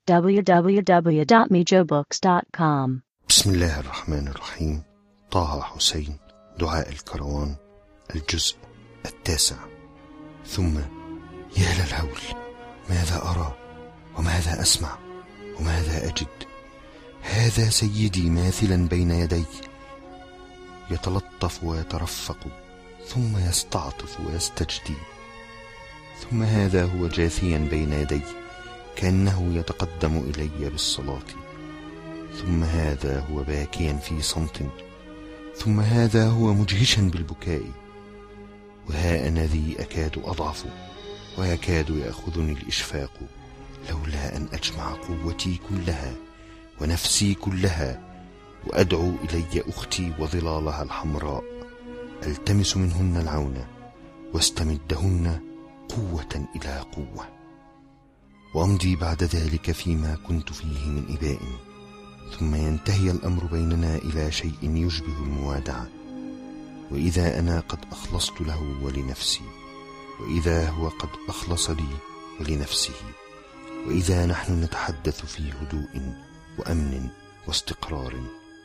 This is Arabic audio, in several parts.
www.mijobooks.com. بسم الله الرحمن الرحيم. طه حسين، دعاء الكروان، الجزء 9. ثم يا للهول، ماذا أرى وماذا أسمع وماذا أجد؟ هذا سيدي ماثلا بين يدي، يتلطف ويترفق ثم يستعطف ويستجدي. ثم هذا هو جاثيا بين يدي كأنه يتقدم إلي بالصلاة. ثم هذا هو باكيا في صمت. ثم هذا هو مجهشا بالبكاء. وها أنا ذي أكاد أضعف ويكاد يأخذني الإشفاق، لولا أن أجمع قوتي كلها ونفسي كلها وأدعو إلي أختي وظلالها الحمراء، ألتمس منهن العون واستمدهن قوة إلى قوة، وأمضي بعد ذلك فيما كنت فيه من إباء، ثم ينتهي الأمر بيننا إلى شيء يشبه الموادعة. وإذا أنا قد أخلصت له ولنفسي، وإذا هو قد أخلص لي ولنفسه، وإذا نحن نتحدث في هدوء وأمن واستقرار.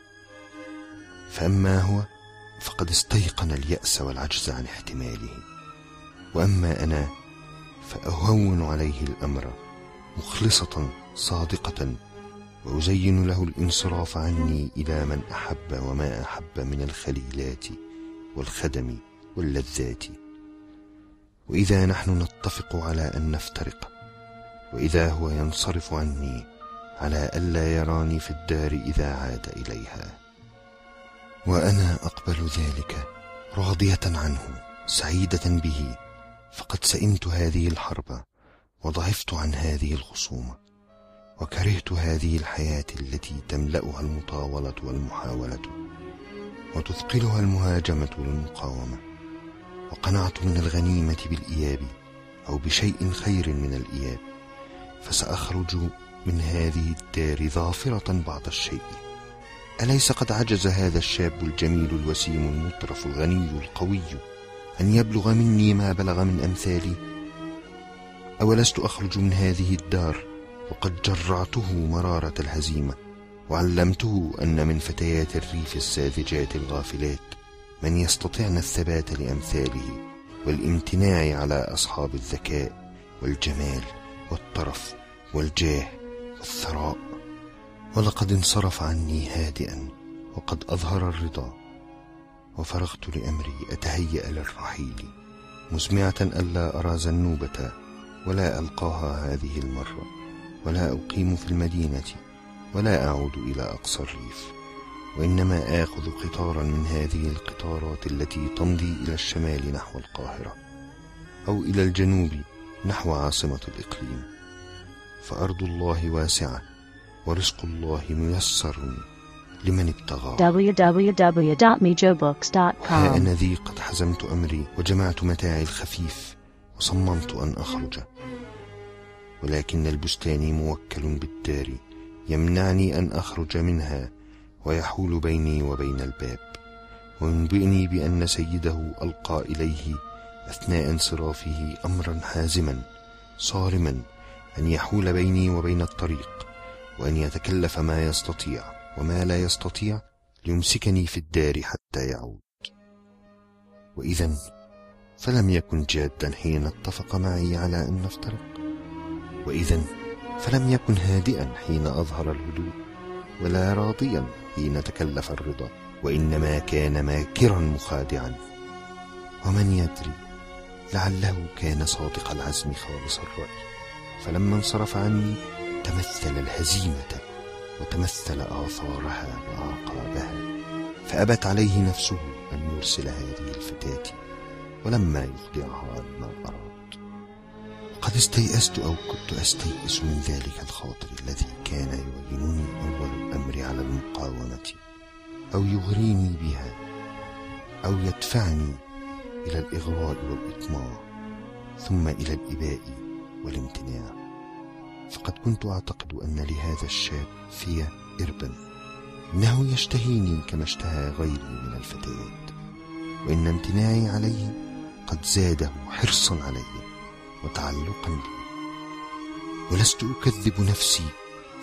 فأما هو فقد استيقن اليأس والعجز عن احتماله، وأما أنا فأهون عليه الأمر مخلصة صادقة، وأزين له الانصراف عني إلى من أحب وما أحب من الخليلات والخدم واللذات. وإذا نحن نتفق على أن نفترق، وإذا هو ينصرف عني على ألا يراني في الدار إذا عاد إليها، وأنا أقبل ذلك راضية عنه سعيدة به، فقد سئمت هذه الحرب وضعفت عن هذه الخصومة، وكرهت هذه الحياة التي تملأها المطاولة والمحاولة وتثقلها المهاجمة والمقاومة، وقنعت من الغنيمة بالإياب أو بشيء خير من الإياب، فسأخرج من هذه الدار ظافرة بعض الشيء. أليس قد عجز هذا الشاب الجميل الوسيم المطرف الغني القوي أن يبلغ مني ما بلغ من أمثالي؟ أولست أخرج من هذه الدار وقد جرعته مرارة الهزيمة، وعلمته أن من فتيات الريف الساذجات الغافلات من يستطيعن الثبات لأمثاله والامتناع على أصحاب الذكاء والجمال والطرف والجاه والثراء. ولقد انصرف عني هادئا وقد أظهر الرضا، وفرغت لأمري أتهيأ للرحيل، مزمعة ألا أرى زنوبة ولا ألقاها هذه المرة، ولا أقيم في المدينة ولا أعود إلى أقصى الريف، وإنما آخذ قطارا من هذه القطارات التي تمضي إلى الشمال نحو القاهرة، أو إلى الجنوب نحو عاصمة الإقليم. فأرض الله واسعة ورزق الله ميسر لمن ابتغى. www.mijobooks.com. ها أنا ذي قد حزمت أمري وجمعت متاعي الخفيف وصممت أن أخرج، ولكن البستاني موكل بالدار يمنعني أن أخرج منها ويحول بيني وبين الباب، وينبئني بأن سيده ألقى إليه أثناء انصرافه أمرا حازما صارما أن يحول بيني وبين الطريق، وأن يتكلف ما يستطيع وما لا يستطيع ليمسكني في الدار حتى يعود. وإذن فلم يكن جادا حين اتفق معي على أن نفترق، وإذن فلم يكن هادئا حين أظهر الهدوء، ولا راضيا حين تكلف الرضا، وإنما كان ماكرا مخادعا. ومن يدري، لعله كان صادق العزم خالص الرأي، فلما انصرف عني تمثل الهزيمة وتمثل آثارها وعقابها، فأبت عليه نفسه أن يرسل هذه الفتاة ولما يخضعها لما أراد. قد استيأست أو كنت أستيئس من ذلك الخاطر الذي كان يعينني أول الأمر على المقاومة، أو يغريني بها، أو يدفعني إلى الإغراء والإطماع، ثم إلى الإباء والامتناع. فقد كنت أعتقد أن لهذا الشاب في إربا، إنه يشتهيني كما اشتهى غيري من الفتيات، وإن امتناعي عليه قد زاده حرصا علي وتعلقا بي. ولست أكذب نفسي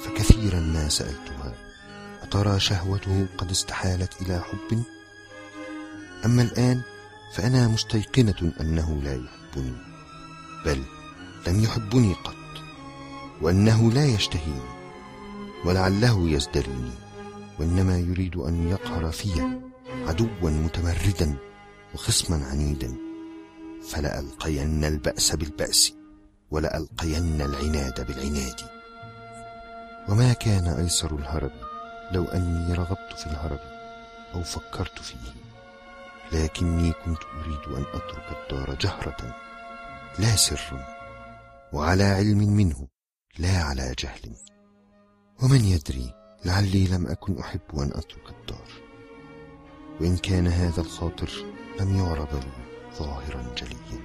فكثيرا ما سألتها أترى شهوته قد استحالت إلى حب؟ أما الآن فأنا مستيقنة أنه لا يحبني، بل لم يحبني قط، وأنه لا يشتهيني، ولعله يزدريني، وإنما يريد أن يقهر في عدوا متمردا وخصما عنيدا، فلألقين البأس بالبأس ولألقين العناد بالعناد. وما كان أيسر الهرب لو أني رغبت في الهرب أو فكرت فيه، لكني كنت أريد أن أترك الدار جهرة لا سر، وعلى علم منه لا على جهل. ومن يدري، لعلي لم أكن أحب أن أترك الدار، وإن كان هذا الخاطر لم يعرب لي ظاهرا جليا.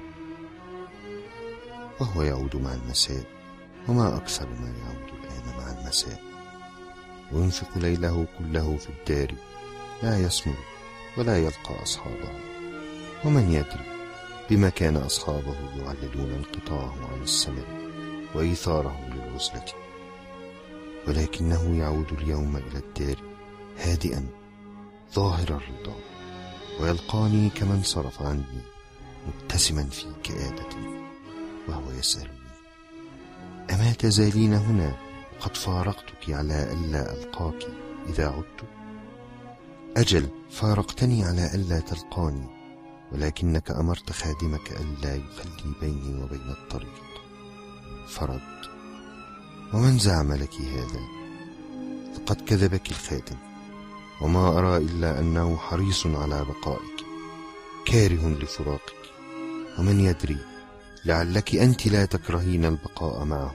وهو يعود مع المساء، وما أكثر ما يعود الآن مع المساء، وينفق ليله كله في الدار، لا يسمر ولا يلقى أصحابه. ومن يدري بما كان أصحابه يعللون انقطاعه عن السماء وإيثاره للعزلة. ولكنه يعود اليوم إلى الدار هادئا ظاهر الرضا، ويلقاني كما انصرف عني مبتسما في كآبة، وهو يسألني: أما تزالين هنا وقد فارقتك على ألا ألقاك إذا عدت؟ أجل، فارقتني على ألا تلقاني، ولكنك أمرت خادمك ألا يخلي بيني وبين الطريق. فرد: ومن زعم لك هذا؟ فقد كذبك الخادم، وما أرى إلا أنه حريص على بقائك، كاره لفراقك. ومن يدري، لعلك أنت لا تكرهين البقاء معه.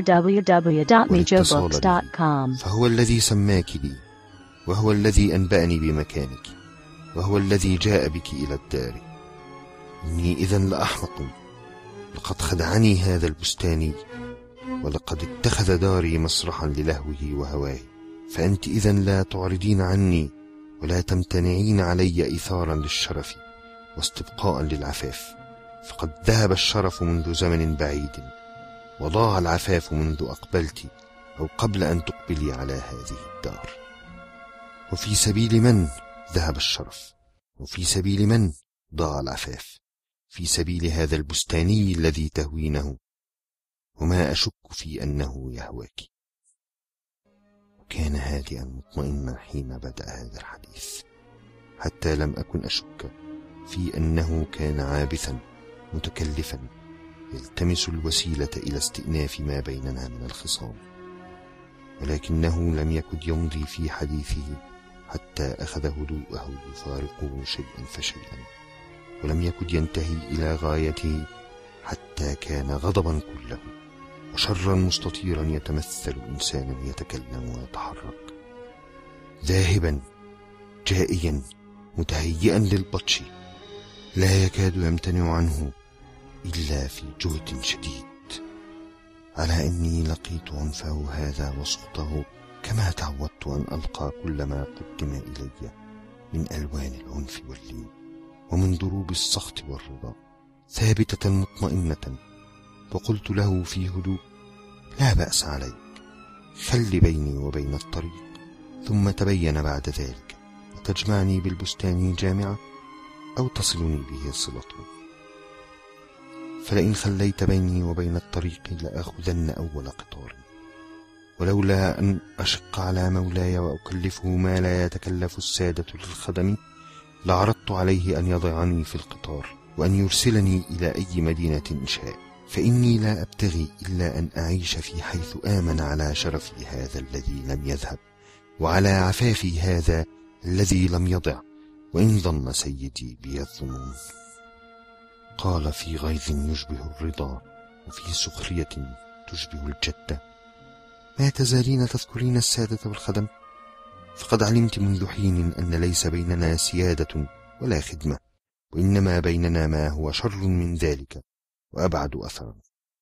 www.mijobooks.com. فهو الذي سماك لي، وهو الذي أنبأني بمكانك، وهو الذي جاء بك إلى الدار. إني إذن لأحمق، لقد خدعني هذا البستاني، ولقد اتخذ داري مسرحا للهوه وهواه. فأنت إذن لا تعرضين عني ولا تمتنعين علي إيثارا للشرف واستبقاء للعفاف، فقد ذهب الشرف منذ زمن بعيد، وضاع العفاف منذ أقبلت أو قبل أن تقبلي على هذه الدار. وفي سبيل من ذهب الشرف؟ وفي سبيل من ضاع العفاف؟ في سبيل هذا البستاني الذي تهوينه، وما أشك في أنه يهواك. وكان هادئا مطمئنا حين بدأ هذا الحديث، حتى لم أكن أشك في أنه كان عابثا متكلفا يلتمس الوسيلة إلى استئناف ما بيننا من الخصام. ولكنه لم يكد يمضي في حديثه حتى أخذ هدوءه يفارقه شيئا فشيئا، ولم يكد ينتهي إلى غايته حتى كان غضبا كله وشرا مستطيرا يتمثل إنسانا يتكلم ويتحرك، ذاهبا جائيا متهيئا للبطش، لا يكاد يمتنع عنه إلا في جهد شديد. على أني لقيت عنفه هذا وسخطه كما تعودت أن ألقى كل ما قدم إلي من ألوان العنف واللين ومن ضروب السخط والرضا، ثابتة مطمئنة. وقلت له في هدوء: لا بأس عليك، خل بيني وبين الطريق، ثم تبين بعد ذلك تجمعني بالبستان جامعة أو تصلني به صلته. فلئن خليت بيني وبين الطريق لأخذن أول قطار، ولولا أن أشق على مولاي وأكلفه ما لا يتكلف السادة للخدم لعرضت عليه أن يضعني في القطار وأن يرسلني إلى أي مدينة شاء، فإني لا أبتغي إلا أن أعيش في حيث آمن على شرفي هذا الذي لم يذهب، وعلى عفافي هذا الذي لم يضع، وإن ظن سيدي بي الظنون. قال في غيظ يشبه الرضا وفي سخرية تشبه الجدة: ما تزالين تذكرين السادة والخدم؟ فقد علمت منذ حين أن ليس بيننا سيادة ولا خدمة، وإنما بيننا ما هو شر من ذلك وأبعد أثرا.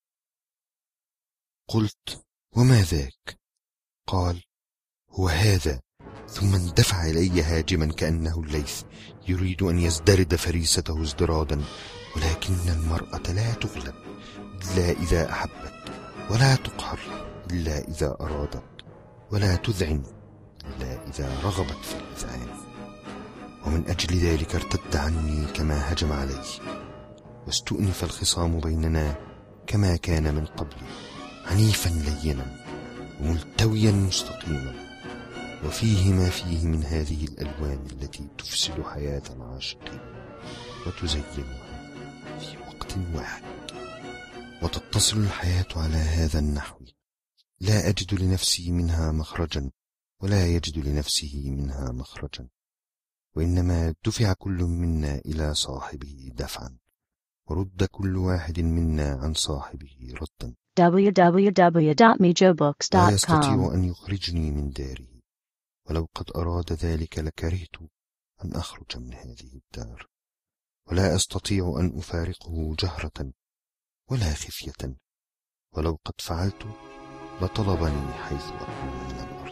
قلت: وما ذاك؟ قال: هو هذا. ثم اندفع إلي هاجما كأنه الليث يريد أن يزدرد فريسته ازدرادا. ولكن المرأة لا تغلب إلا إذا أحبت، ولا تقهر إلا إذا أرادت، ولا تذعن إلا إذا رغبت في الإذعان. ومن أجل ذلك ارتد عني كما هجم علي، واستؤنف الخصام بيننا كما كان من قبل، عنيفا لينا وملتويا مستقيما، وفيه ما فيه من هذه الألوان التي تفسد حياة العاشقين وتزينها في وقت واحد. وتتصل الحياة على هذا النحو: لا أجد لنفسي منها مخرجا ولا يجد لنفسه منها مخرجا، وإنما دفع كل منا إلى صاحبه دفعا، ورد كل واحد منا عن صاحبه ردا. www.mijobooks.com. لا يستطيع أن يخرجني من داره، ولو قد أراد ذلك لكرهت أن أخرج من هذه الدار، ولا أستطيع أن أفارقه جهرة ولا خفية، ولو قد فعلت لطلبني حيث أكون من الأرض.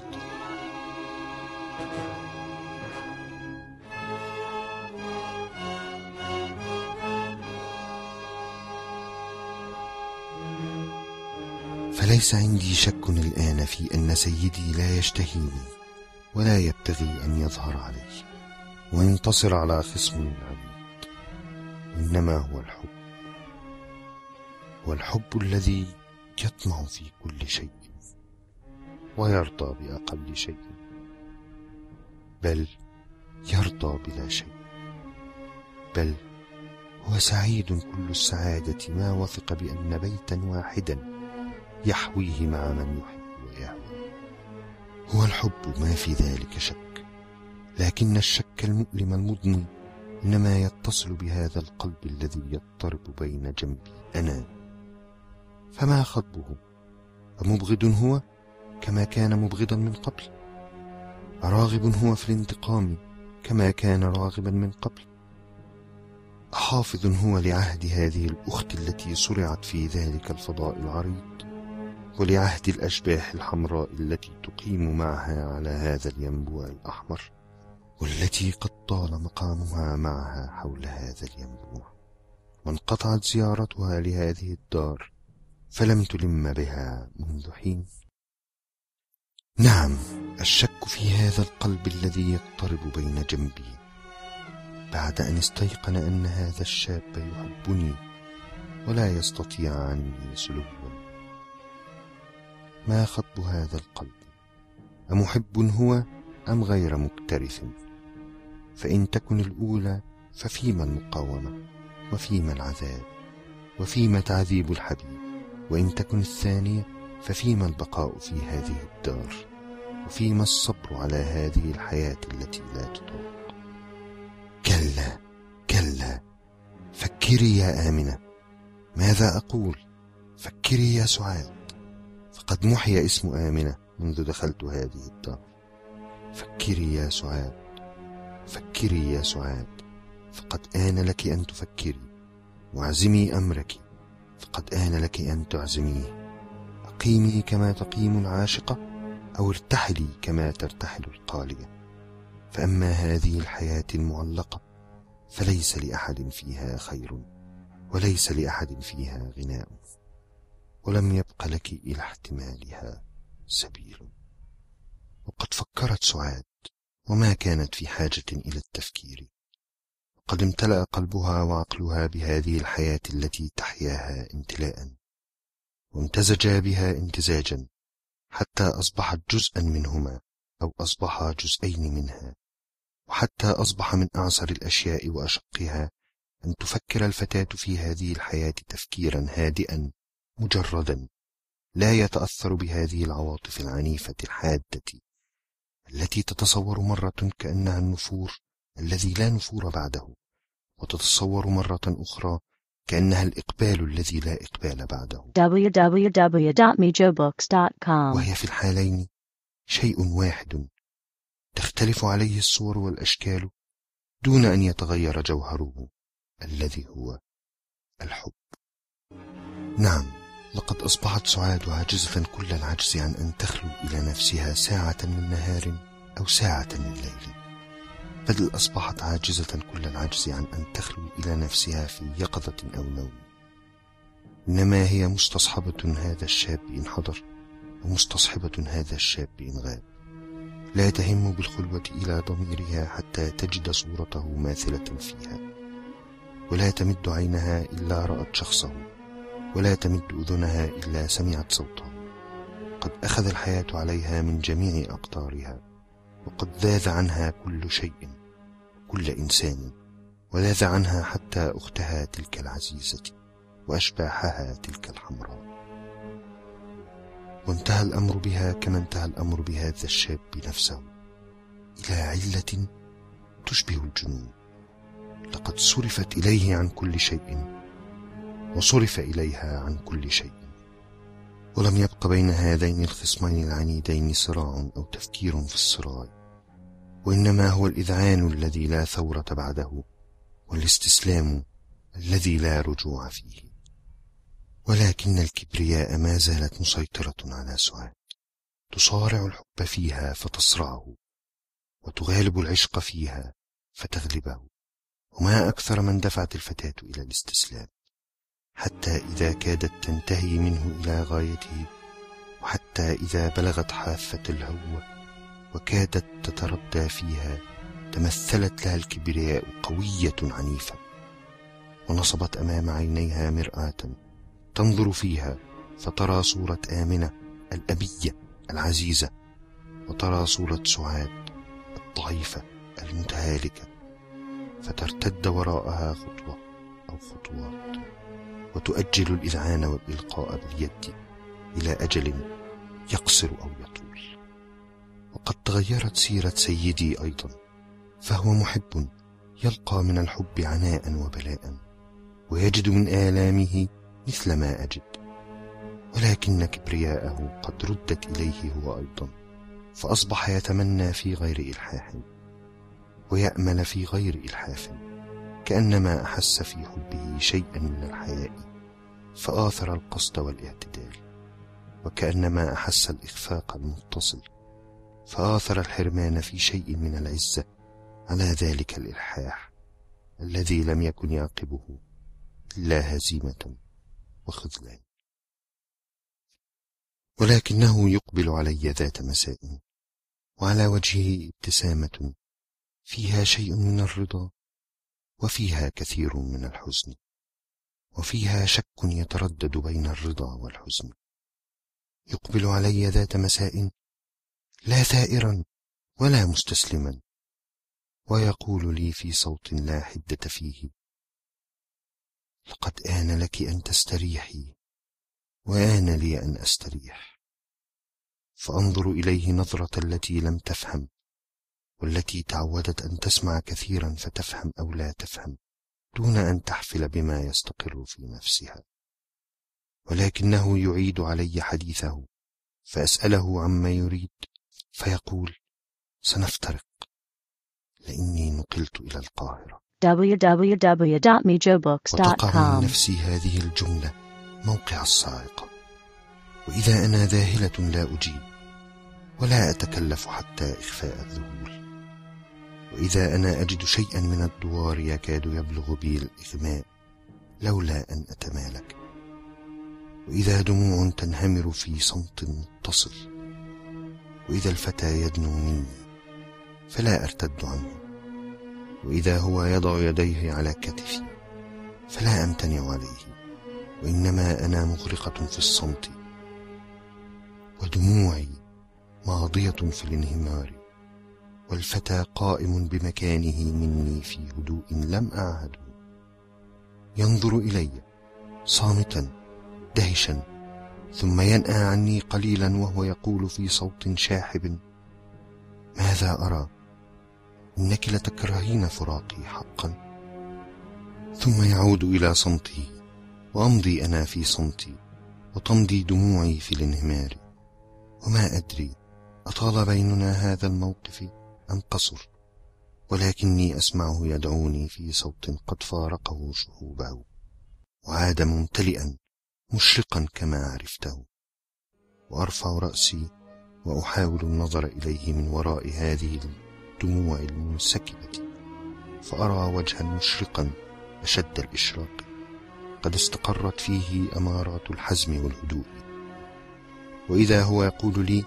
فليس عندي شك الآن في أن سيدي لا يشتهيني ولا يبتغي أن يظهر علي وينتصر على خصم عنيد، إنما هو الحب، والحب الذي يطمع في كل شيء ويرضى بأقل شيء، بل يرضى بلا شيء، بل هو سعيد كل السعادة ما وثق بأن بيتا واحدا يحويه مع من يحب ويهوى. هو الحب ما في ذلك شك، لكن الشك المؤلم المضني إنما يتصل بهذا القلب الذي يضطرب بين جنبي أنا. فما خطبه؟ أمبغض هو كما كان مبغضا من قبل؟ أراغب هو في الانتقام كما كان راغبا من قبل؟ أحافظ هو لعهد هذه الأخت التي صرعت في ذلك الفضاء العريض، ولعهد الأشباح الحمراء التي تقيم معها على هذا الينبوع الأحمر، والتي قد طال مقامها معها حول هذا الينبوع، وانقطعت زيارتها لهذه الدار فلم تلم بها منذ حين؟ نعم، الشك في هذا القلب الذي يضطرب بين جنبي بعد أن استيقن أن هذا الشاب يحبني ولا يستطيع عني سلوا. ما خطب هذا القلب؟ أمحب هو أم غير مكترث؟ فإن تكن الأولى ففيما المقاومة وفيما العذاب وفيما تعذيب الحبيب، وإن تكن الثانية ففيما البقاء في هذه الدار وفيما الصبر على هذه الحياة التي لا تطاق. كلا كلا، فكري يا آمنة. ماذا أقول؟ فكري يا سعاد، فقد محي اسم آمنة منذ دخلت هذه الدار. فكري يا سعاد، فكري يا سعاد، فقد آن لك أن تفكري، واعزمي أمرك فقد آن لك أن تعزميه. أقيمي كما تقيم العاشقة، أو ارتحلي كما ترتحل القالية، فأما هذه الحياة المعلقة فليس لأحد فيها خير وليس لأحد فيها غناء، ولم يبق لك إلى احتمالها سبيل. وقد فكرت سعاد وما كانت في حاجة إلى التفكير، وقد امتلأ قلبها وعقلها بهذه الحياة التي تحياها امتلاء، وامتزجا بها امتزاجا حتى أصبحت جزءا منهما أو أصبحا جزئين منها، وحتى أصبح من أعسر الأشياء وأشقها أن تفكر الفتاة في هذه الحياة تفكيرا هادئا مجردا لا يتأثر بهذه العواطف العنيفة الحادة التي تتصور مرة كأنها النفور الذي لا نفور بعده، وتتصور مرة أخرى كأنها الإقبال الذي لا إقبال بعده. www.mijobooks.com. وهي في الحالين شيء واحد تختلف عليه الصور والأشكال دون أن يتغير جوهره الذي هو الحب. نعم، لقد أصبحت سعاد عاجزة كل العجز عن أن تخلو إلى نفسها ساعة من نهار أو ساعة من ليل، بل أصبحت عاجزة كل العجز عن أن تخلو إلى نفسها في يقظة أو نوم. إنما هي مستصحبة هذا الشاب إن حضر، ومستصحبة هذا الشاب إن غاب. لا تهم بالخلوة إلى ضميرها حتى تجد صورته ماثلة فيها، ولا تمد عينها إلا رأت شخصه، ولا تمد أذنها إلا سمعت صوته. قد أخذ الحياة عليها من جميع أقطارها، وقد ذاذ عنها كل شيء، كل إنسان، وذاذ عنها حتى أختها تلك العزيزة وأشباحها تلك الحمراء. وانتهى الأمر بها كما انتهى الأمر بهذا الشاب نفسه، إلى علة تشبه الجنون. لقد صرفت إليه عن كل شيء، وصرف إليها عن كل شيء، ولم يبق بين هذين الخصمين العنيدين صراع أو تفكير في الصراع، وإنما هو الإذعان الذي لا ثورة بعده، والاستسلام الذي لا رجوع فيه. ولكن الكبرياء ما زالت مسيطرة على سعاد، تصارع الحب فيها فتصرعه، وتغالب العشق فيها فتغلبه. وما أكثر من دفعت الفتاة إلى الاستسلام، حتى إذا كادت تنتهي منه إلى غايته، وحتى إذا بلغت حافة الهوة وكادت تتردى فيها، تمثلت لها الكبرياء قوية عنيفة، ونصبت أمام عينيها مرآة تنظر فيها، فترى صورة آمنة الأبية العزيزة، وترى صورة سعاد الضعيفة المتهالكة، فترتد وراءها خطوة أو خطوات، وتؤجل الإذعان والإلقاء باليد إلى أجل يقصر أو يطول. وقد تغيرت سيرة سيدي أيضا، فهو محب يلقى من الحب عناء وبلاء، ويجد من آلامه مثل ما أجد، ولكن كبرياءه قد ردت إليه هو أيضا، فأصبح يتمنى في غير إلحاح، ويأمل في غير إلحاف، كأنما أحس في حبه شيئا من الحياء فآثر القصد والاعتدال، وكأنما أحس الإخفاق المتصل فآثر الحرمان في شيء من العزة على ذلك الإلحاح الذي لم يكن يعقبه إلا هزيمة وخذلان. ولكنه يقبل علي ذات مساء، وعلى وجهه ابتسامة فيها شيء من الرضا، وفيها كثير من الحزن، وفيها شك يتردد بين الرضا والحزن. يقبل علي ذات مساء لا ثائرا ولا مستسلما، ويقول لي في صوت لا حدة فيه: لقد آن لك أن تستريحي، وآن لي أن أستريح. فأنظر إليه نظرة التي لم تفهم، والتي تعودت أن تسمع كثيرا فتفهم أو لا تفهم، دون أن تحفل بما يستقر في نفسها. ولكنه يعيد علي حديثه، فأسأله عما يريد، فيقول: سنفترق، لإني نقلت إلى القاهرة. www.mijobooks.com. من نفسي هذه الجملة موقع الصاعقة، وإذا أنا ذاهلة لا أجيب، ولا أتكلف حتى إخفاء الذهول، وإذا أنا أجد شيئا من الدوار يكاد يبلغ بي الإغماء لولا أن أتمالك، وإذا دموع تنهمر في صمت متصل، وإذا الفتى يدنو مني فلا أرتد عنه، وإذا هو يضع يديه على كتفي فلا أمتنع عليه، وإنما أنا مغرقة في الصمت، ودموعي ماضية في الانهمار، والفتى قائم بمكانه مني في هدوء لم أعهده، ينظر إلي صامتا دهشا، ثم ينأى عني قليلا وهو يقول في صوت شاحب: ماذا أرى؟ إنك لتكرهين فراقي حقا. ثم يعود إلى صمته، وأمضي أنا في صمتي، وتمضي دموعي في الانهمار، وما أدري أطال بيننا هذا الموقف أم قصر، ولكني أسمعه يدعوني في صوت قد فارقه شهوبه، وعاد ممتلئا مشرقا كما عرفته، وأرفع رأسي وأحاول النظر إليه من وراء هذه الدموع المنسكبة، فأرى وجها مشرقا أشد الإشراق، قد استقرت فيه أمارات الحزم والهدوء، وإذا هو يقول لي: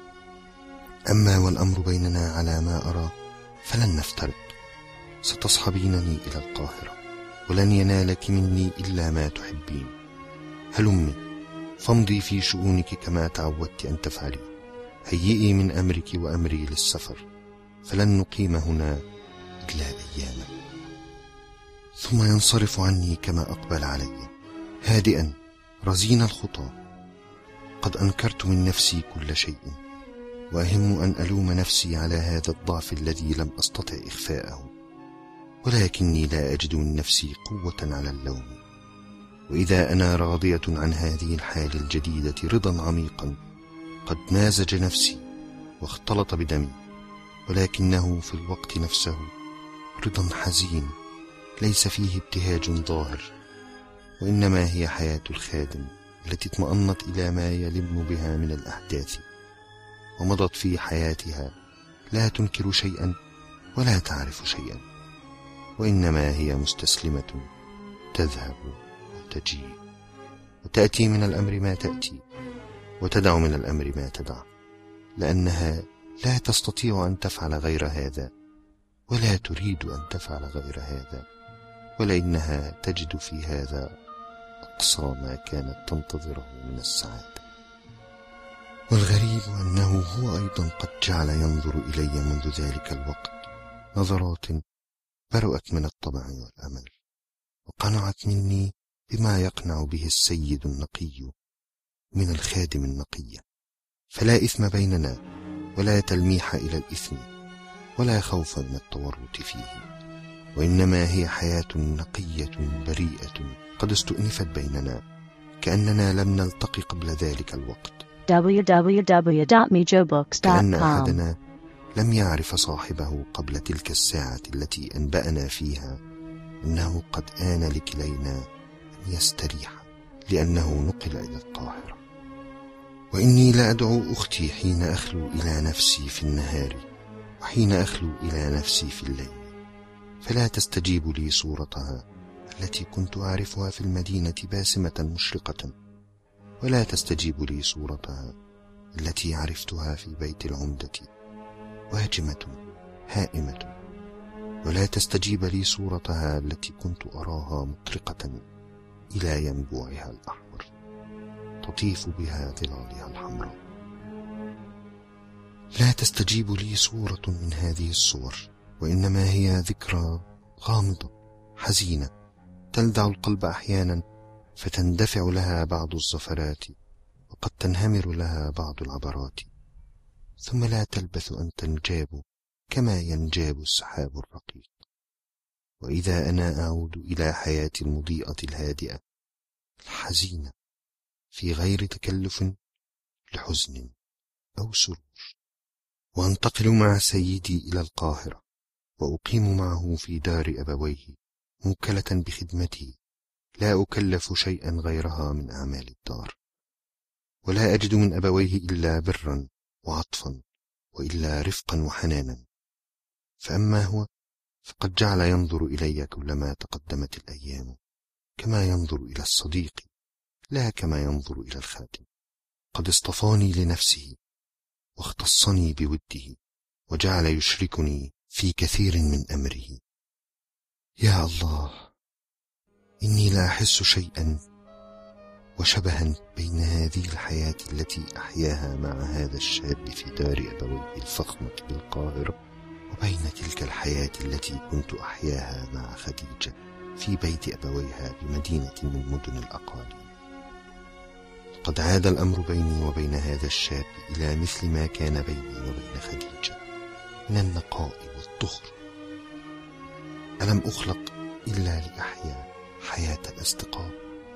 أما والأمر بيننا على ما أرى فلن نفترق، ستصحبينني إلى القاهرة ولن ينالك مني إلا ما تحبين، هلمي فامضي في شؤونك كما تعودت أن تفعلي، هيئي من أمرك وأمري للسفر، فلن نقيم هنا إلا أياما. ثم ينصرف عني كما أقبل علي هادئا رزين الخطى. قد أنكرت من نفسي كل شيء، وأهم أن ألوم نفسي على هذا الضعف الذي لم أستطع إخفاءه، ولكني لا أجد من نفسي قوة على اللوم. وإذا أنا راضية عن هذه الحال الجديدة رضا عميقا قد مازج نفسي واختلط بدمي، ولكنه في الوقت نفسه رضا حزين ليس فيه ابتهاج ظاهر، وإنما هي حياة الخادم التي اطمأنت إلى ما يلم بها من الأحداث، ومضت في حياتها لا تنكر شيئا ولا تعرف شيئا، وإنما هي مستسلمة تذهب وتجيء، وتأتي من الأمر ما تأتي وتدع من الأمر ما تدع، لأنها لا تستطيع أن تفعل غير هذا ولا تريد أن تفعل غير هذا، ولأنها تجد في هذا أقصى ما كانت تنتظره من السعادة. والغريب أنه هو أيضا قد جعل ينظر إلي منذ ذلك الوقت نظرات برؤت من الطمع والأمل، وقنعت مني بما يقنع به السيد النقي من الخادم النقي، فلا إثم بيننا ولا تلميح إلى الإثم ولا خوف من التورط فيه، وإنما هي حياة نقية بريئة قد استؤنفت بيننا كأننا لم نلتقي قبل ذلك الوقت، www.mijobooks.com. كأن أحدنا لم يعرف صاحبه قبل تلك الساعة التي أنبأنا فيها إنه قد آن لكلينا أن يستريح لأنه نقل إلى القاهرة. وإني لأدعو أختي حين أخلو إلى نفسي في النهار وحين أخلو إلى نفسي في الليل، فلا تستجيب لي صورتها التي كنت أعرفها في المدينة باسمة مشرقة، ولا تستجيب لي صورتها التي عرفتها في بيت العمدة واجمة هائمة، ولا تستجيب لي صورتها التي كنت أراها مطرقة إلى ينبوعها الأحمر تطيف بها ظلالها الحمراء. لا تستجيب لي صورة من هذه الصور، وإنما هي ذكرى غامضة حزينة تلدع القلب أحيانا، فتندفع لها بعض الزفرات وقد تنهمر لها بعض العبرات، ثم لا تلبث أن تنجاب كما ينجاب السحاب الرقيق. وإذا أنا أعود إلى حياتي المضيئة الهادئة الحزينة في غير تكلف لحزن أو سرور، وأنتقل مع سيدي إلى القاهرة وأقيم معه في دار أبويه موكلة بخدمته، لا أكلف شيئا غيرها من أعمال الدار، ولا أجد من أبويه إلا برا وعطفا وإلا رفقا وحنانا. فأما هو فقد جعل ينظر إلي كلما تقدمت الأيام كما ينظر إلى الصديق لا كما ينظر إلى الخادم. قد اصطفاني لنفسه واختصني بوده وجعل يشركني في كثير من أمره. يا الله، إني لا أحس شيئا وشبها بين هذه الحياة التي أحياها مع هذا الشاب في دار أبويه الفخمة بالقاهرة، وبين تلك الحياة التي كنت أحياها مع خديجة في بيت أبويها بمدينة من مدن الأقاليم. قد عاد الأمر بيني وبين هذا الشاب إلى مثل ما كان بيني وبين خديجة من النقاء والطهر. ألم أخلق إلا لأحيا حياة الأصدقاء؟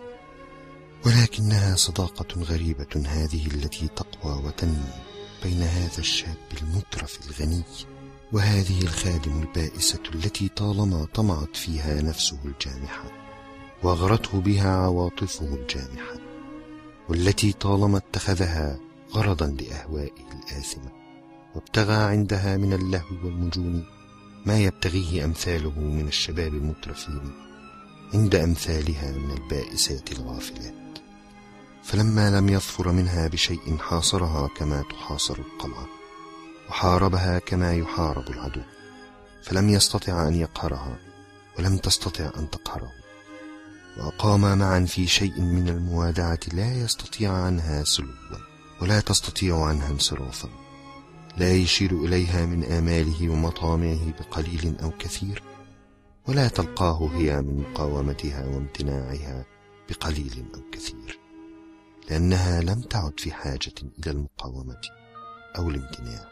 ولكنها صداقة غريبة هذه التي تقوى وتنمو بين هذا الشاب المترف الغني وهذه الخادم البائسة التي طالما طمعت فيها نفسه الجامحة وأغرته بها عواطفه الجامحة، والتي طالما اتخذها غرضا لأهوائه الآثمة، وابتغى عندها من اللهو والمجون ما يبتغيه أمثاله من الشباب المترفين عند أمثالها من البائسات الغافلات. فلما لم يظفر منها بشيء حاصرها كما تحاصر القلعة، وحاربها كما يحارب العدو، فلم يستطع أن يقهرها ولم تستطع أن تقهره، وأقاما معا في شيء من الموادعة لا يستطيع عنها سلوا ولا تستطيع عنها انصرافا، لا يشير إليها من آماله ومطامعه بقليل أو كثير، ولا تلقاه هي من مقاومتها وامتناعها بقليل أو كثير، لأنها لم تعد في حاجة إلى المقاومة أو الامتناع.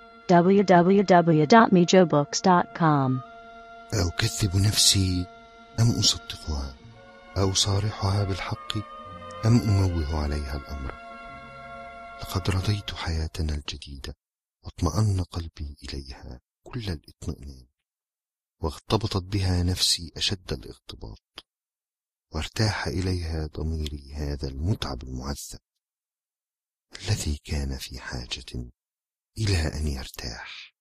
www.mijobooks.com. أكذب نفسي أم أصدقها؟ أصارحها بالحق أم أموه عليها الأمر؟ لقد رضيت حياتنا الجديدة واطمأن قلبي إليها كل الاطمئنان، واغتبطت بها نفسي أشد الاغتباط، وارتاح إليها ضميري هذا المتعب المعذب الذي كان في حاجة إلى أن يرتاح.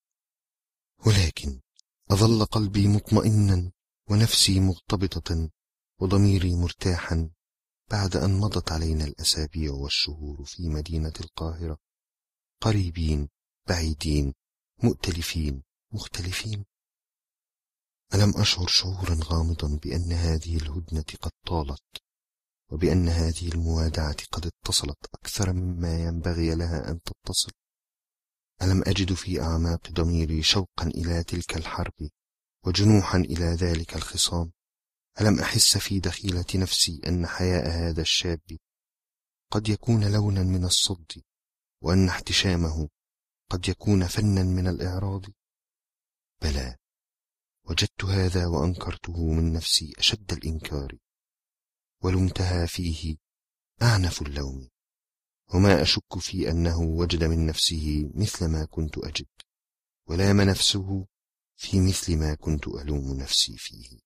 ولكن أظل قلبي مطمئنا ونفسي مغتبطة وضميري مرتاحا بعد أن مضت علينا الأسابيع والشهور في مدينة القاهرة، قريبين بعيدين مؤتلفين مختلفين. ألم أشعر شعورا غامضا بأن هذه الهدنة قد طالت، وبأن هذه الموادعة قد اتصلت أكثر مما ينبغي لها أن تتصل؟ ألم أجد في أعماق ضميري شوقا إلى تلك الحرب وجنوحا إلى ذلك الخصام؟ ألم أحس في دخيلة نفسي أن حياء هذا الشاب قد يكون لونا من الصد، وأن احتشامه قد يكون فنا من الإعراض؟ بلى، وجدت هذا وأنكرته من نفسي أشد الإنكار، ولمتها فيه أعنف اللوم، وما أشك في أنه وجد من نفسه مثل ما كنت أجد، ولام نفسه في مثل ما كنت ألوم نفسي فيه.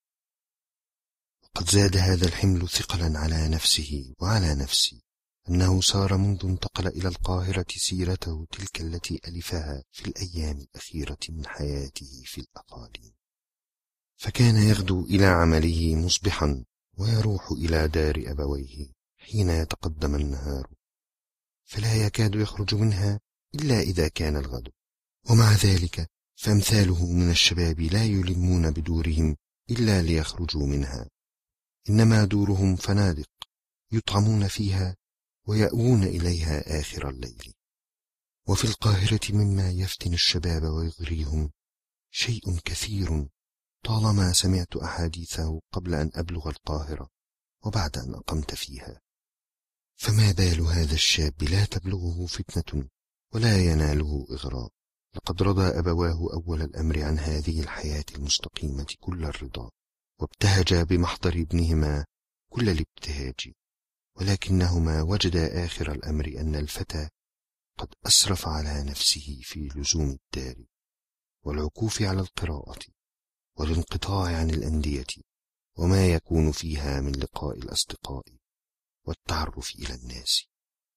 وقد زاد هذا الحمل ثقلا على نفسه وعلى نفسي، أنه صار منذ انتقل إلى القاهرة سيرته تلك التي ألفها في الأيام الأخيرة من حياته في الأقاليم، فكان يغدو إلى عمله مصبحا ويروح إلى دار أبويه حين يتقدم النهار، فلا يكاد يخرج منها إلا إذا كان الغد. ومع ذلك فأمثاله من الشباب لا يلمون بدورهم إلا ليخرجوا منها، إنما دورهم فنادق يطعمون فيها ويأوون إليها آخر الليل. وفي القاهرة مما يفتن الشباب ويغريهم شيء كثير طالما سمعت أحاديثه قبل أن أبلغ القاهرة وبعد أن أقمت فيها. فما بال هذا الشاب لا تبلغه فتنة ولا يناله إغراء؟ لقد رضى أبواه أول الأمر عن هذه الحياة المستقيمة كل الرضا، وابتهجا بمحضر ابنهما كل الابتهاج، ولكنهما وجدا آخر الأمر أن الفتى قد أسرف على نفسه في لزوم الدار والعكوف على القراءة والانقطاع عن الأندية وما يكون فيها من لقاء الأصدقاء والتعرف إلى الناس.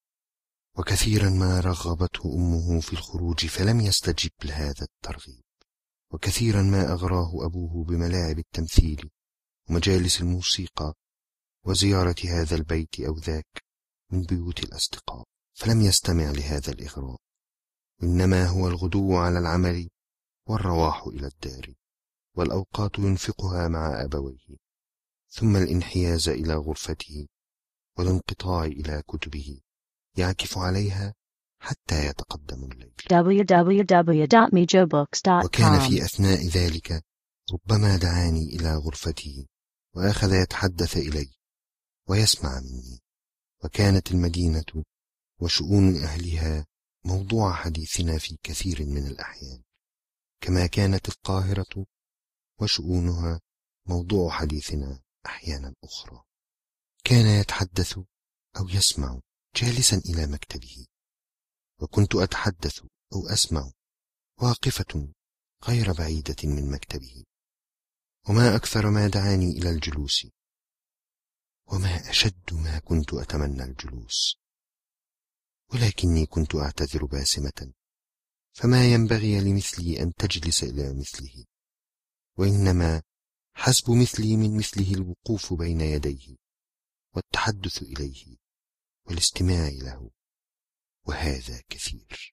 وكثيرا ما رغبته أمه في الخروج فلم يستجب لهذا الترغيب، وكثيرا ما أغراه أبوه بملاعب التمثيل ومجالس الموسيقى وزيارة هذا البيت أو ذاك من بيوت الأصدقاء، فلم يستمع لهذا الإغراء، إنما هو الغدو على العمل والرواح إلى الدار، والأوقات ينفقها مع أبويه، ثم الانحياز إلى غرفته والانقطاع إلى كتبه يعكف عليها حتى يتقدم الليل. www.mijobooks.com. وكان في أثناء ذلك ربما دعاني إلى غرفته وأخذ يتحدث إلي ويسمع مني، وكانت المدينة وشؤون أهلها موضوع حديثنا في كثير من الأحيان، كما كانت القاهرة وشؤونها موضوع حديثنا أحيانا أخرى. كان يتحدث أو يسمع جالسا إلى مكتبه، وكنت أتحدث أو أسمع واقفة غير بعيدة من مكتبه، وما أكثر ما دعاني إلى الجلوس، وما أشد ما كنت أتمنى الجلوس، ولكني كنت أعتذر باسمة، فما ينبغي لمثلي أن تجلس إلى مثله، وإنما حسب مثلي من مثله الوقوف بين يديه والتحدث إليه والاستماع له، وهذا كثير.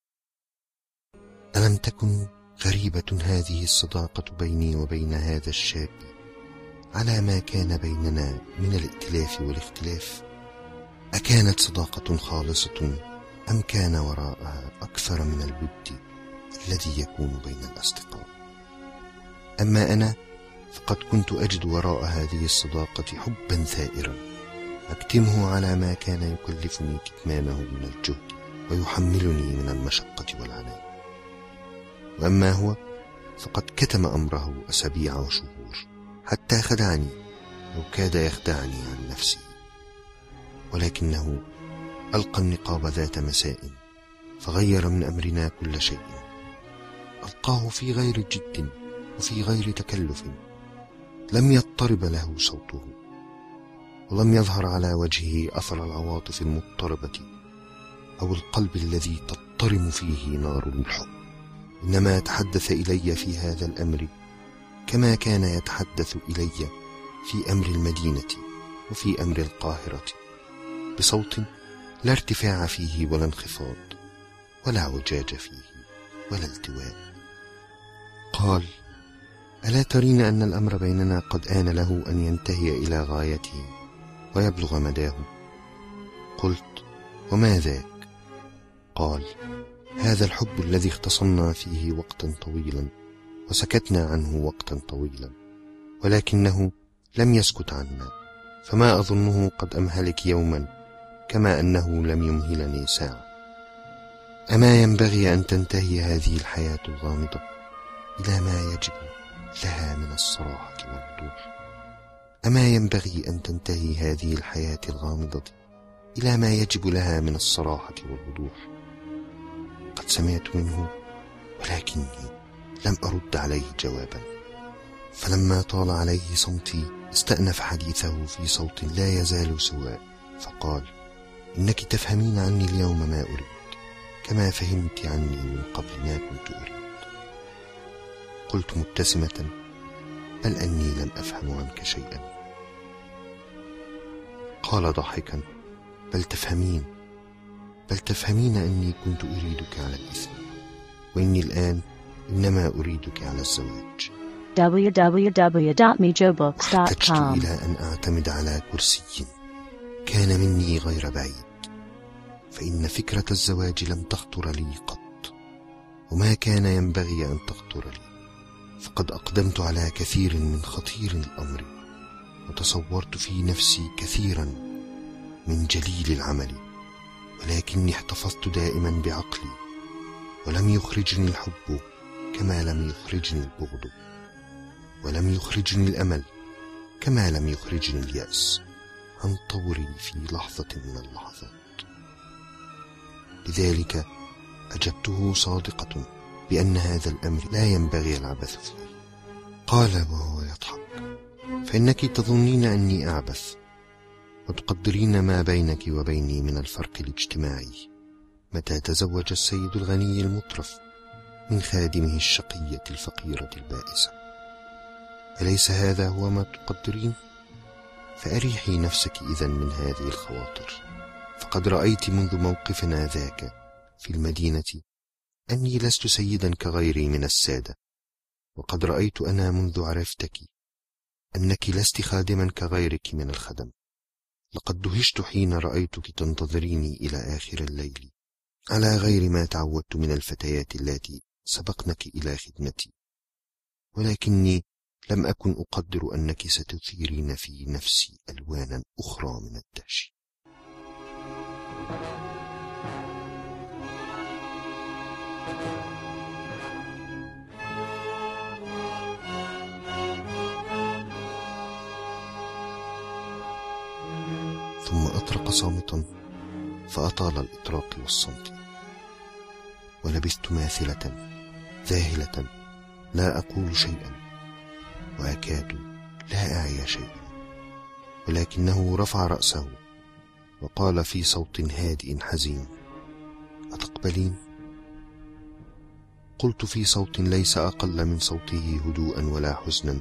ألم تكن غريبة هذه الصداقة بيني وبين هذا الشاب على ما كان بيننا من الائتلاف والاختلاف؟ أكانت صداقة خالصة أم كان وراءها أكثر من الود الذي يكون بين الأصدقاء؟ أما أنا فقد كنت أجد وراء هذه الصداقة حبا ثائرا أكتمه على ما كان يكلفني كتمانه من الجهد ويحملني من المشقة والعناء. وأما هو فقد كتم أمره أسابيع وشهور، حتى خدعني أو كاد يخدعني عن نفسه، ولكنه ألقى النقاب ذات مساء فغير من أمرنا كل شيء. ألقاه في غير جد وفي غير تكلف، لم يضطرب له صوته، ولم يظهر على وجهه أثر العواطف المضطربة أو القلب الذي تضطرم فيه نار الحب، إنما تحدث إلي في هذا الأمر كما كان يتحدث إلي في أمر المدينة وفي أمر القاهرة، بصوت لا ارتفاع فيه ولا انخفاض ولا اعوجاج فيه ولا التواء. قال: ألا ترين أن الأمر بيننا قد آن له أن ينتهي إلى غايته ويبلغ مداه؟ قلت: وما ذاك؟ قال: هذا الحب الذي اختصمنا فيه وقتا طويلا وسكتنا عنه وقتا طويلا، ولكنه لم يسكت عنا، فما أظنه قد أمهلك يوما كما أنه لم يمهلني ساعة. أما ينبغي أن تنتهي هذه الحياة الغامضة إلى ما يجب لها من الصراحة والوضوح؟ أما ينبغي أن تنتهي هذه الحياة الغامضة إلى ما يجب لها من الصراحة والوضوح؟ قد سمعت منه ولكني لم أرد عليه جوابا، فلما طال عليه صمتي استأنف حديثه في صوت لا يزال سواء، فقال: إنك تفهمين عني اليوم ما أريد كما فهمت عني من قبل ما كنت أريد. قلت مبتسمة: بل أني لم أفهم عنك شيئا. قال ضاحكا: بل تفهمين أني كنت أريدك على الإثم، وإني الآن إنما أريدك على الزواج. www.mijobooks.com. احتجت إلى أن أعتمد على كرسي كان مني غير بعيد، فإن فكرة الزواج لم تخطر لي قط، وما كان ينبغي أن تخطر لي، فقد أقدمت على كثير من خطير الأمر، وتصورت في نفسي كثيرا من جليل العمل، ولكني احتفظت دائما بعقلي، ولم يخرجني الحب كما لم يخرجني البغض، ولم يخرجني الأمل كما لم يخرجني اليأس عن طوري في لحظة من اللحظات. لذلك أجبته صادقة بأن هذا الأمر لا ينبغي العبث فيه. قال وهو يضحك: فإنك تظنين أني أعبث، وتقدرين ما بينك وبيني من الفرق الاجتماعي متى تزوج السيد الغني المترف من خادمه الشقية الفقيرة البائسة. أليس هذا هو ما تقدرين؟ فأريحي نفسك إذن من هذه الخواطر، فقد رأيت منذ موقفنا ذاك في المدينة أني لست سيدا كغيري من السادة، وقد رأيت أنا منذ عرفتك أنك لست خادما كغيرك من الخدم. لقد دهشت حين رأيتك تنتظريني إلى آخر الليل على غير ما تعودت من الفتيات التي سبقنك إلى خدمتي، ولكني لم أكن أقدر أنك ستثيرين في نفسي ألوانا أخرى من الدهش. ثم أطرق صامتا فأطال الإطراق والصمت، ولبثت ماثلة ذاهلة لا أقول شيئا وأكاد لا أعي شيئا، ولكنه رفع رأسه وقال في صوت هادئ حزين: أتقبلين؟ قلت في صوت ليس أقل من صوته هدوءا ولا حزنا: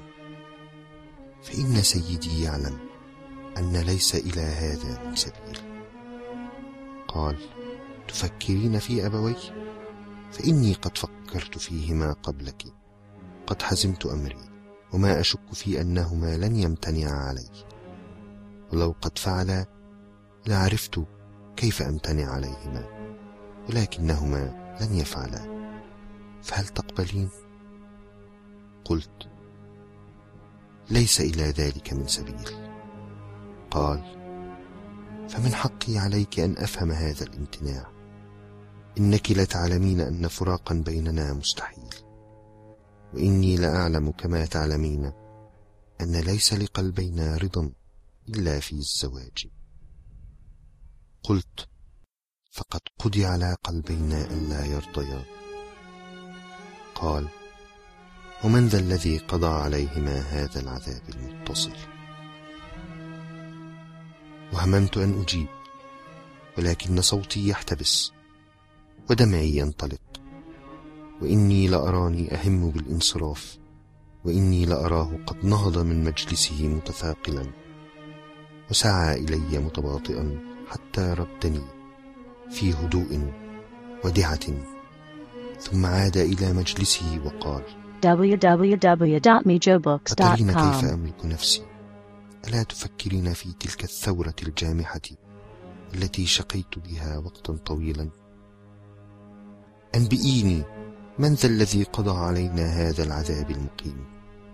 فإن سيدي يعلم أن ليس إلى هذا من سبيل. قال: تفكرين في أبوي؟ فإني قد فكرت فيهما قبلك، قد حزمت أمري، وما أشك في أنهما لن يمتنعا علي، ولو قد فعلا لعرفت كيف أمتنع عليهما، ولكنهما لن يفعلا، فهل تقبلين؟ قلت: ليس إلى ذلك من سبيل. قال: فمن حقي عليك أن أفهم هذا الامتناع، إنك لتعلمين أن فراقا بيننا مستحيل، وإني لأعلم كما تعلمين أن ليس لقلبينا رضا إلا في الزواج. قلت: فقد قضي على قلبينا ألا يرضيا. قال: ومن ذا الذي قضى عليهما هذا العذاب المتصل؟ وهممت أن أجيب، ولكن صوتي يحتبس ودمعي ينطلق، وإني لأراني أهم بالانصراف، وإني لأراه قد نهض من مجلسه متثاقلا، وسعى إلي متباطئا حتى ردني في هدوء ودعة، ثم عاد إلى مجلسه وقال: www.mijobooks.com. أترين كيف أملك نفسي؟ ألا تفكرين في تلك الثورة الجامحة التي شقيت بها وقتا طويلا؟ أنبئيني، من ذا الذي قضى علينا هذا العذاب المقيم؟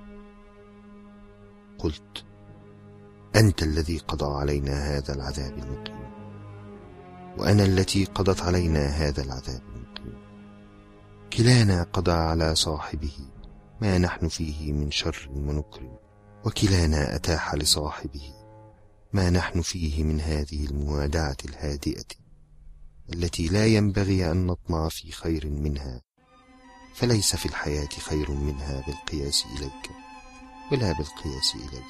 قلت: أنت الذي قضى علينا هذا العذاب المقيم، وأنا التي قضت علينا هذا العذاب المقيم. كلانا قضى على صاحبه ما نحن فيه من شر ونكر، وكلانا أتاح لصاحبه ما نحن فيه من هذه الموادعة الهادئة التي لا ينبغي أن نطمع في خير منها، فليس في الحياة خير منها بالقياس إليك ولا بالقياس إلي.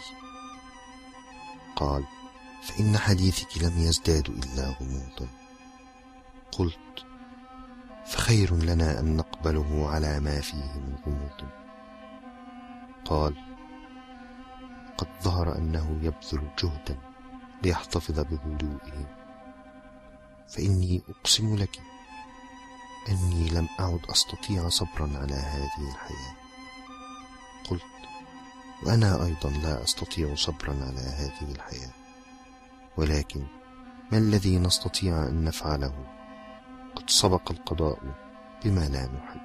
قال: فإن حديثك لم يزداد إلا غموضا. قلت: فخير لنا أن نقبله على ما فيه من غموض. قال: قد ظهر أنه يبذل جهدا ليحتفظ بهدوئه، فإني أقسم لك أني لم أعد أستطيع صبرا على هذه الحياة. قلت: وأنا أيضا لا أستطيع صبرا على هذه الحياة، ولكن ما الذي نستطيع أن نفعله؟ قد سبق القضاء بما لا نحب.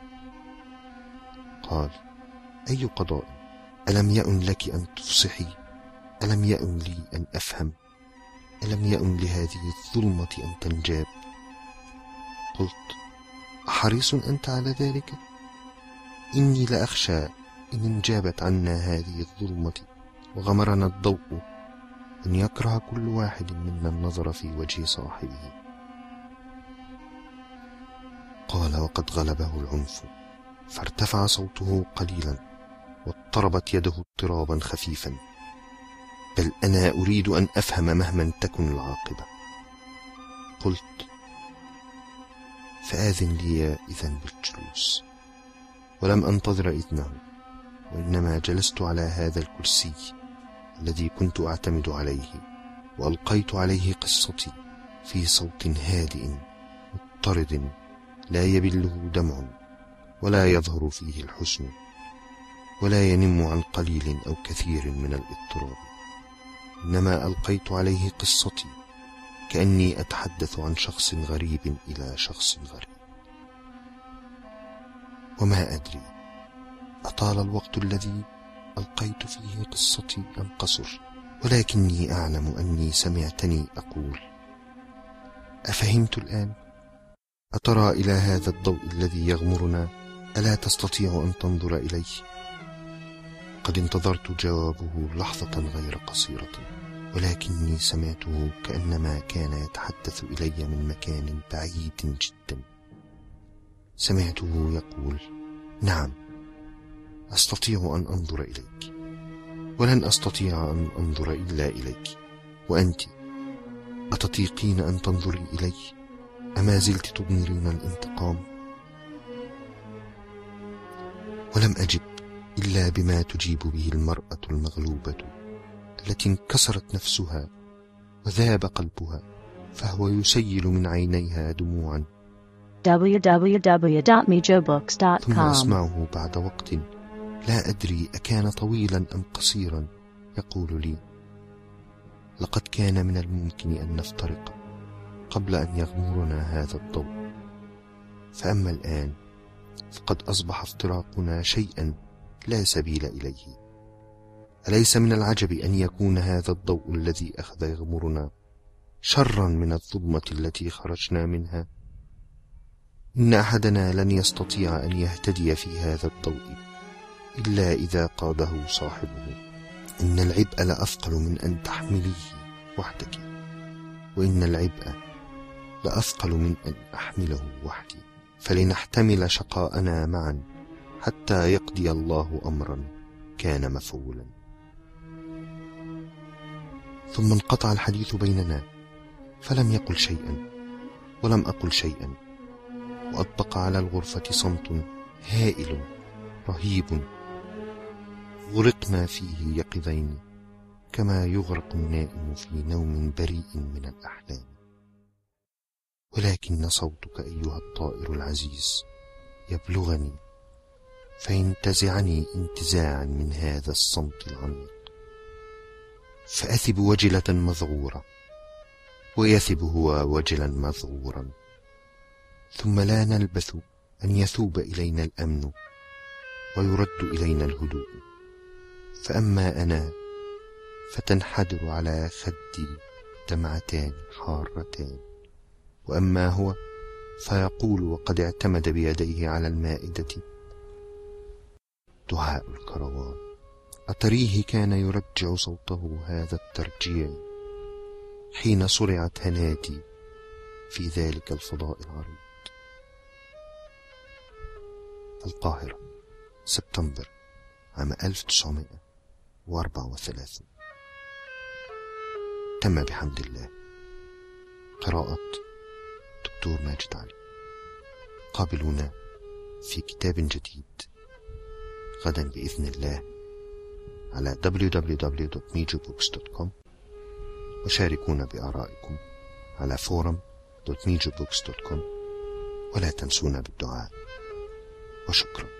قال: أي قضاء؟ ألم يئن لك أن تفصحي؟ ألم يئن لي أن أفهم؟ ألم يئن لهذه الظلمة أن تنجاب؟ قلت: أحريص أنت على ذلك؟ إني لأخشى إن انجابت عنا هذه الظلمة وغمرنا الضوء أن يكره كل واحد منا النظر في وجه صاحبه. قال: وقد غلبه العنف، فارتفع صوته قليلا، واضطربت يده اضطرابا خفيفا. بل أنا أريد أن أفهم مهما تكن العاقبة. قلت: فآذن لي إذن بالجلوس. ولم أنتظر إذنه، وإنما جلست على هذا الكرسي الذي كنت أعتمد عليه، وألقيت عليه قصتي في صوت هادئ مضطرد لا يبله دمع، ولا يظهر فيه الحزن، ولا ينم عن قليل أو كثير من الاضطراب، إنما ألقيت عليه قصتي كأني أتحدث عن شخص غريب إلى شخص غريب. وما أدري أطال الوقت الذي ألقيت فيه قصتي أم قصر، ولكني أعلم أني سمعتني أقول: أفهمت الآن؟ أترى إلى هذا الضوء الذي يغمرنا؟ ألا تستطيع أن تنظر إليه؟ قد انتظرت جوابه لحظة غير قصيرة، ولكني سمعته كأنما كان يتحدث إلي من مكان بعيد جدا. سمعته يقول: نعم، أستطيع أن أنظر إليك، ولن أستطيع أن أنظر إلا إليك، وأنت أتطيقين أن تنظري إلي؟ أما زلت تضمرين الانتقام؟ ولم أجب إلا بما تجيب به المرأة المغلوبة التي انكسرت نفسها وذاب قلبها فهو يسيل من عينيها دموعا. ثم www.mijobooks.com. أسمعه بعد وقت لا أدري أكان طويلا أم قصيرا يقول لي: لقد كان من الممكن أن نفترق قبل أن يغمرنا هذا الضوء، فأما الآن فقد أصبح افتراقنا شيئا لا سبيل إليه. أليس من العجب أن يكون هذا الضوء الذي أخذ يغمرنا شرا من الظلمة التي خرجنا منها؟ إن أحدنا لن يستطيع أن يهتدي في هذا الضوء إلا إذا قاده صاحبه. إن العبء لأثقل من أن تحمليه وحدك، وإن العبء لأثقل من أن أحمله وحدي، فلنحتمل شقاءنا معا حتى يقضي الله أمرا كان مفعولا. ثم انقطع الحديث بيننا، فلم يقل شيئا ولم أقل شيئا، وأطبق على الغرفة صمت هائل رهيب، غرقنا فيه يقظين كما يغرق النائم في نوم بريء من الأحلام. ولكن صوتك أيها الطائر العزيز يبلغني فينتزعني انتزاعا من هذا الصمت العميق، فأثب وجلة مذعورة ويثب هو وجلا مذعورا، ثم لا نلبث أن يثوب إلينا الأمن ويرد إلينا الهدوء. فأما أنا فتنحدر على خدي دمعتان حارتان، وأما هو فيقول وقد اعتمد بيديه على المائدة: دعاء الكروان. أتريه كان يرجع صوته هذا الترجيع حين صرعت هناتي في ذلك الفضاء العريض. القاهرة، سبتمبر عام 1934. تم بحمد الله. قراءة دكتور ماجد علي. قابلونا في كتاب جديد غدا بإذن الله على www.mijobooks.com، وشاركونا بآرائكم على forum.mijobooks.com، ولا تنسونا بالدعاء. وشكرا.